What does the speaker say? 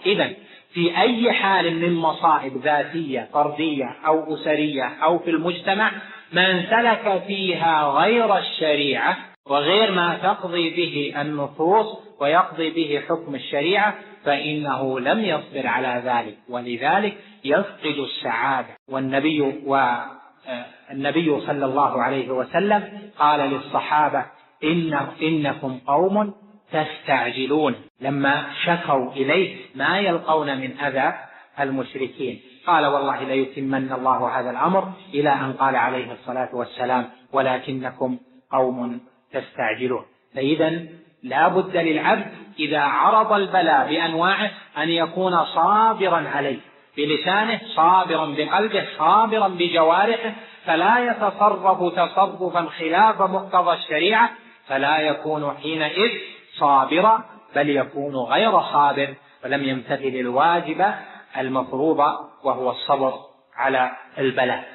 إذن في أي حال من مصائب ذاتية فردية أو أسرية أو في المجتمع من سلك فيها غير الشريعة وغير ما تقضي به النصوص ويقضي به حكم الشريعة فإنه لم يصبر على ذلك، ولذلك يفقد السعادة. والنبي صلى الله عليه وسلم قال للصحابة إنكم قوم تستعجلون، لما شكوا إليه ما يلقون من أذى المشركين قال والله ليتمن الله هذا الأمر، إلى أن قال عليه الصلاة والسلام ولكنكم قوم تستعجلون. فإذا لا بد للعبد إذا عرض البلاء بأنواعه أن يكون صابرا عليه بلسانه، صابرا بقلبه، صابرا بجوارحه، فلا يتصرف تصرفا خلاف مقتضى الشريعة، فلا يكون حينئذ صابرا بل يكون غير صابر ولم يمتثل الواجب المفروض وهو الصبر على البلاء.